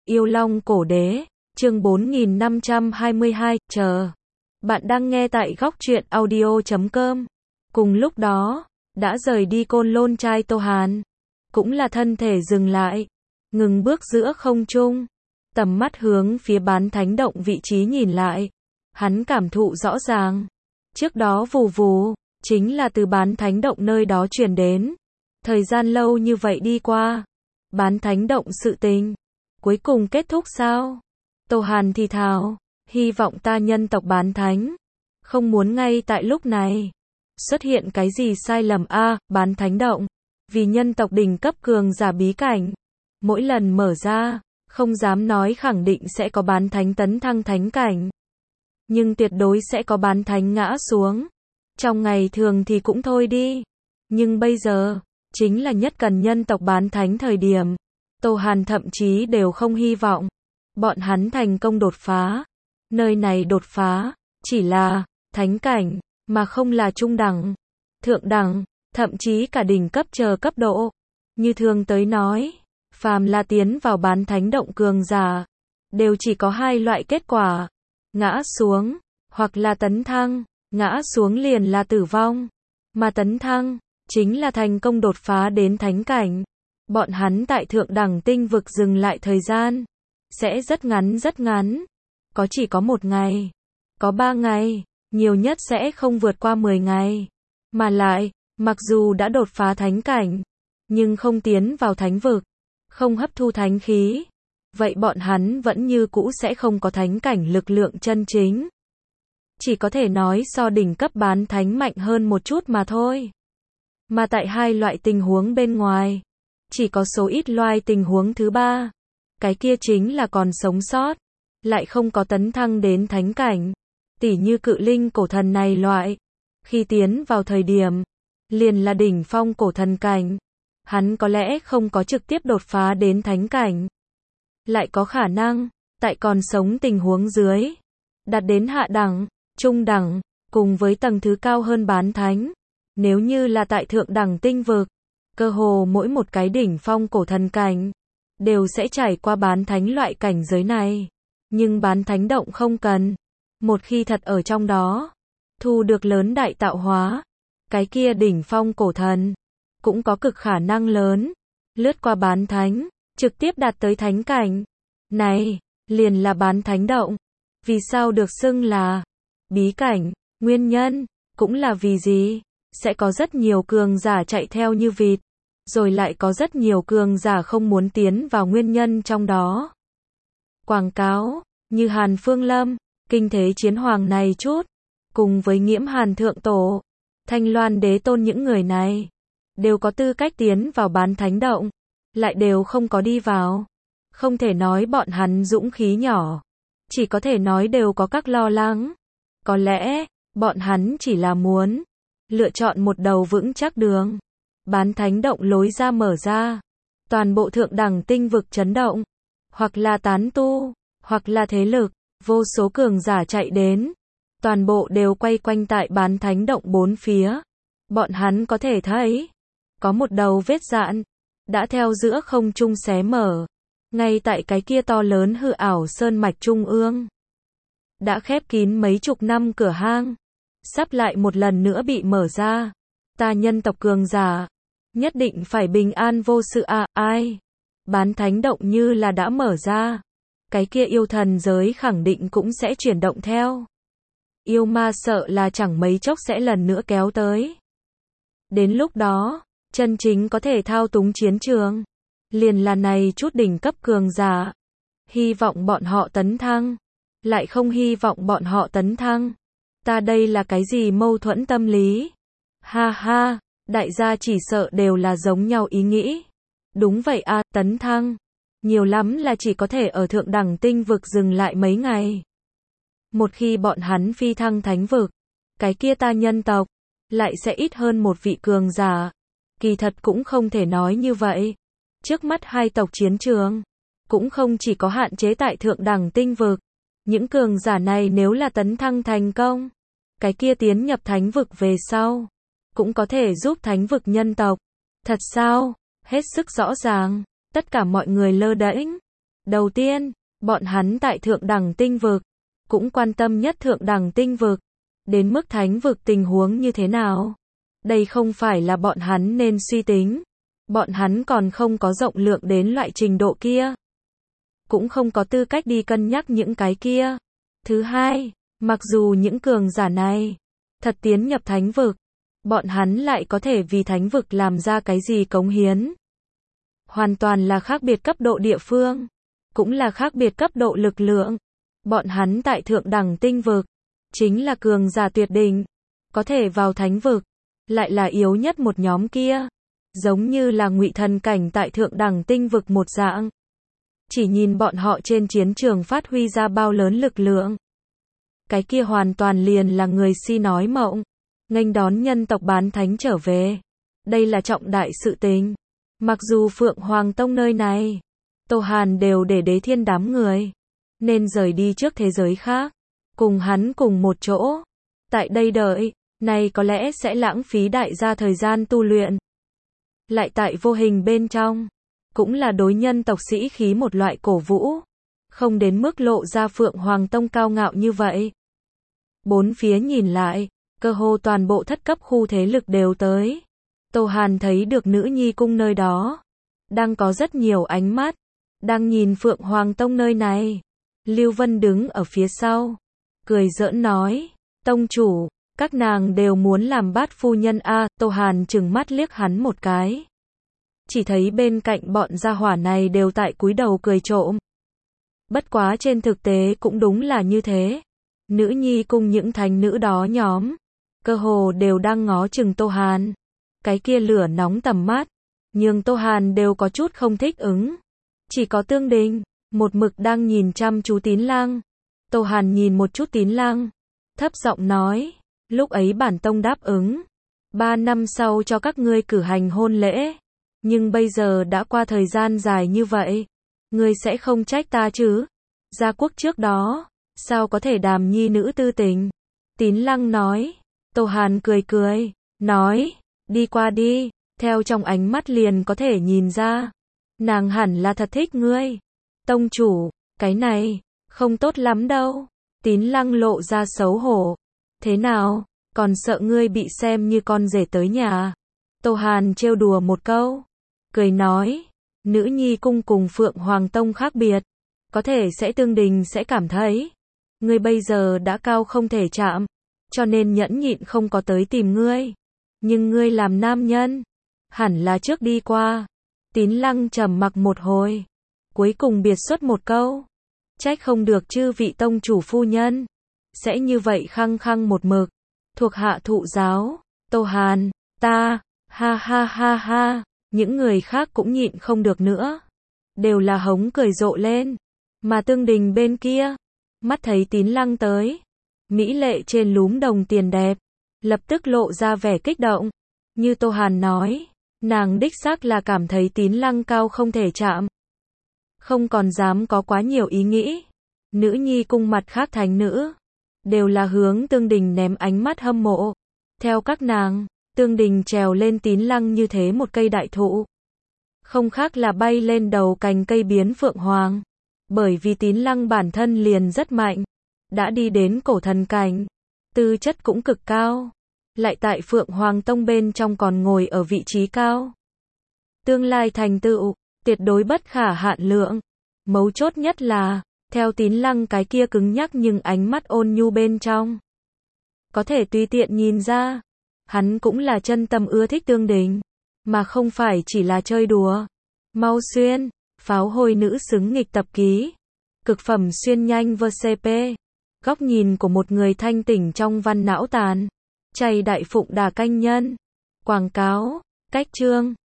Yêu Long Cổ Đế, chương 4522, chờ. Bạn đang nghe tại góc truyện audio.com. Cùng lúc đó, đã rời đi Côn Lôn trai Tô Hàn. Cũng là thân thể dừng lại, ngừng bước giữa không trung. Tầm mắt hướng phía Bán Thánh Động vị trí nhìn lại. Hắn cảm thụ rõ ràng. Trước đó vù vù, chính là từ Bán Thánh Động nơi đó truyền đến. Thời gian lâu như vậy đi qua. Bán Thánh Động sự tình cuối cùng kết thúc sao? Tô Hàn thì thào, hy vọng ta nhân tộc Bán Thánh không muốn ngay tại lúc này xuất hiện cái gì sai lầm a. Bán Thánh Động, vì nhân tộc đỉnh cấp cường giả bí cảnh, mỗi lần mở ra, không dám nói khẳng định sẽ có Bán Thánh tấn thăng thánh cảnh, nhưng tuyệt đối sẽ có Bán Thánh ngã xuống. Trong ngày thường thì cũng thôi đi, nhưng bây giờ chính là nhất cần nhân tộc Bán Thánh thời điểm. Tô Hàn thậm chí đều không hy vọng bọn hắn thành công đột phá. Nơi này đột phá chỉ là thánh cảnh, mà không là trung đẳng, thượng đẳng, thậm chí cả đỉnh cấp chờ cấp độ. Như thường tới nói, phàm là tiến vào Bán Thánh Động cường giả, đều chỉ có hai loại kết quả: ngã xuống, hoặc là tấn thăng. Ngã xuống liền là tử vong, mà tấn thăng chính là thành công đột phá đến thánh cảnh. Bọn hắn tại thượng đẳng tinh vực dừng lại thời gian sẽ rất ngắn, chỉ có 1 ngày, có 3 ngày, nhiều nhất sẽ không vượt qua 10 ngày. Mà lại, mặc dù đã đột phá thánh cảnh, nhưng không tiến vào thánh vực, không hấp thu thánh khí, vậy bọn hắn vẫn như cũ sẽ không có thánh cảnh lực lượng chân chính. Chỉ có thể nói so đỉnh cấp Bán Thánh mạnh hơn một chút mà thôi. Mà tại hai loại tình huống bên ngoài, chỉ có số ít loại tình huống thứ ba, cái kia chính là còn sống sót, lại không có tấn thăng đến thánh cảnh. Tỉ như Cự Linh cổ thần này loại, khi tiến vào thời điểm, liền là đỉnh phong cổ thần cảnh. Hắn có lẽ không có trực tiếp đột phá đến thánh cảnh, lại có khả năng, tại còn sống tình huống dưới, đạt đến hạ đẳng, trung đẳng, cùng với tầng thứ cao hơn Bán Thánh. Nếu như là tại thượng đẳng tinh vực, cơ hồ mỗi một cái đỉnh phong cổ thần cảnh đều sẽ trải qua Bán Thánh loại cảnh giới này. Nhưng Bán Thánh Động không cần. Một khi thật ở trong đó thu được lớn đại tạo hóa, cái kia đỉnh phong cổ thần cũng có cực khả năng lớn lướt qua Bán Thánh, trực tiếp đạt tới thánh cảnh. Này liền là Bán Thánh Động. Vì sao được xưng là bí cảnh? Nguyên nhân cũng là vì gì? Sẽ có rất nhiều cường giả chạy theo như vịt, rồi lại có rất nhiều cường giả không muốn tiến vào. Nguyên nhân trong đó quảng cáo như Hàn Phương Lâm, Kinh Thế Chiến Hoàng này chút, cùng với Nghiễm Hàn Thượng Tổ, Thanh Loan Đế Tôn, những người này đều có tư cách tiến vào Bán Thánh Động, lại đều không có đi vào. Không thể nói bọn hắn dũng khí nhỏ, chỉ có thể nói đều có các lo lắng. Có lẽ bọn hắn chỉ là muốn lựa chọn một đầu vững chắc đường. Bán Thánh Động lối ra mở ra, toàn bộ thượng đẳng tinh vực chấn động, hoặc là tán tu, hoặc là thế lực, vô số cường giả chạy đến, toàn bộ đều quay quanh tại Bán Thánh Động bốn phía. Bọn hắn có thể thấy, có một đầu vết dạn đã theo giữa không trung xé mở, ngay tại cái kia to lớn hư ảo sơn mạch trung ương, đã khép kín mấy chục năm cửa hang, sắp lại một lần nữa bị mở ra. Ta nhân tộc cường giả nhất định phải bình an vô sự à. Ai? Bán Thánh Động như là đã mở ra, cái kia yêu thần giới khẳng định cũng sẽ chuyển động theo. Yêu ma sợ là chẳng mấy chốc sẽ lần nữa kéo tới. Đến lúc đó, chân chính có thể thao túng chiến trường, liền là này chút đỉnh cấp cường giả. Hy vọng bọn họ tấn thăng, lại không hy vọng bọn họ tấn thăng. Ta đây là cái gì mâu thuẫn tâm lý? Ha ha, đại gia chỉ sợ đều là giống nhau ý nghĩ. Đúng vậy à, tấn thăng nhiều lắm là chỉ có thể ở thượng đẳng tinh vực dừng lại mấy ngày. Một khi bọn hắn phi thăng thánh vực, cái kia ta nhân tộc lại sẽ ít hơn một vị cường giả. Kỳ thật cũng không thể nói như vậy. Trước mắt hai tộc chiến trường cũng không chỉ có hạn chế tại thượng đẳng tinh vực. Những cường giả này nếu là tấn thăng thành công, cái kia tiến nhập thánh vực về sau, cũng có thể giúp thánh vực nhân tộc. Thật sao? Hết sức rõ ràng. Tất cả mọi người lơ đễnh. Đầu tiên, bọn hắn tại thượng đẳng tinh vực, cũng quan tâm nhất thượng đẳng tinh vực. Đến mức thánh vực tình huống như thế nào? Đây không phải là bọn hắn nên suy tính. Bọn hắn còn không có rộng lượng đến loại trình độ kia. Cũng không có tư cách đi cân nhắc những cái kia. Thứ hai, mặc dù những cường giả này thật tiến nhập thánh vực, bọn hắn lại có thể vì thánh vực làm ra cái gì cống hiến. Hoàn toàn là khác biệt cấp độ địa phương, cũng là khác biệt cấp độ lực lượng. Bọn hắn tại thượng đẳng tinh vực, chính là cường giả tuyệt đỉnh, có thể vào thánh vực, lại là yếu nhất một nhóm kia. Giống như là ngụy thần cảnh tại thượng đẳng tinh vực một dạng. Chỉ nhìn bọn họ trên chiến trường phát huy ra bao lớn lực lượng. Cái kia hoàn toàn liền là người si nói mộng. Nghênh đón nhân tộc bán thánh trở về. Đây là trọng đại sự tình. Mặc dù Phượng Hoàng Tông nơi này, Tô Hàn đều để Đế Thiên đám người nên rời đi trước thế giới khác, cùng hắn cùng một chỗ. Tại đây đợi, này có lẽ sẽ lãng phí đại gia thời gian tu luyện. Lại tại vô hình bên trong, cũng là đối nhân tộc sĩ khí một loại cổ vũ, không đến mức lộ ra Phượng Hoàng Tông cao ngạo như vậy. Bốn phía nhìn lại, cơ hồ toàn bộ thất cấp khu thế lực đều tới. Tô Hàn thấy được nữ nhi cung nơi đó, đang có rất nhiều ánh mắt, đang nhìn Phượng Hoàng Tông nơi này. Lưu Vân đứng ở phía sau, cười giỡn nói, tông chủ, các nàng đều muốn làm bát phu nhân a. Tô Hàn trừng mắt liếc hắn một cái. Chỉ thấy bên cạnh bọn gia hỏa này đều tại cúi đầu cười trộm. Bất quá trên thực tế cũng đúng là như thế. Nữ nhi cùng những thánh nữ đó nhóm, cơ hồ đều đang ngó chừng Tô Hàn. Cái kia lửa nóng tầm mắt, nhưng Tô Hàn đều có chút không thích ứng. Chỉ có Tương Đình, một mực đang nhìn chăm chú Tín Lăng. Tô Hàn nhìn một chút Tín Lăng, thấp giọng nói, lúc ấy bản tông đáp ứng 3 năm sau cho các ngươi cử hành hôn lễ. Nhưng bây giờ đã qua thời gian dài như vậy, ngươi sẽ không trách ta chứ? Gia quốc trước đó, sao có thể đàm nhi nữ tư tình? Tín Lăng nói. Tô Hàn cười cười, nói, đi qua đi, theo trong ánh mắt liền có thể nhìn ra. Nàng hẳn là thật thích ngươi. Tông chủ, cái này, không tốt lắm đâu. Tín Lăng lộ ra xấu hổ. Thế nào, còn sợ ngươi bị xem như con rể tới nhà? Tô Hàn trêu đùa một câu, cười nói, nữ nhi cung cùng Phượng Hoàng Tông khác biệt. Có thể sẽ Tương Đình sẽ cảm thấy, ngươi bây giờ đã cao không thể chạm, cho nên nhẫn nhịn không có tới tìm ngươi. Nhưng ngươi làm nam nhân, hẳn là trước đi qua. Tín Lăng trầm mặc một hồi, cuối cùng biệt xuất một câu, trách không được chư vị tông chủ phu nhân sẽ như vậy khăng khăng một mực thuộc hạ thụ giáo. Tô Hàn, ta, ha ha ha ha. Những người khác cũng nhịn không được nữa, đều là hống cười rộ lên. Mà Tương Đình bên kia, mắt thấy Tín Lăng tới, mỹ lệ trên lúm đồng tiền đẹp, lập tức lộ ra vẻ kích động. Như Tô Hàn nói, nàng đích xác là cảm thấy Tín Lăng cao không thể chạm, không còn dám có quá nhiều ý nghĩ. Nữ nhi cung mặt khác thánh nữ, đều là hướng Tương Đình ném ánh mắt hâm mộ. Theo các nàng, Tương Đình trèo lên Tín Lăng như thế một cây đại thụ, không khác là bay lên đầu cành cây biến phượng hoàng. Bởi vì Tín Lăng bản thân liền rất mạnh, đã đi đến cổ thần cảnh, tư chất cũng cực cao, lại tại Phượng Hoàng Tông bên trong còn ngồi ở vị trí cao. Tương lai thành tựu, tuyệt đối bất khả hạn lượng. Mấu chốt nhất là, theo Tín Lăng cái kia cứng nhắc nhưng ánh mắt ôn nhu bên trong, có thể tùy tiện nhìn ra, hắn cũng là chân tâm ưa thích Tương Đình, mà không phải chỉ là chơi đùa. Mau xuyên, pháo hôi nữ xứng nghịch tập ký. Cực phẩm xuyên nhanh VCP. Góc nhìn của một người thanh tỉnh trong văn não tàn. Chay đại phụng đà canh nhân. Quảng cáo, cách chương.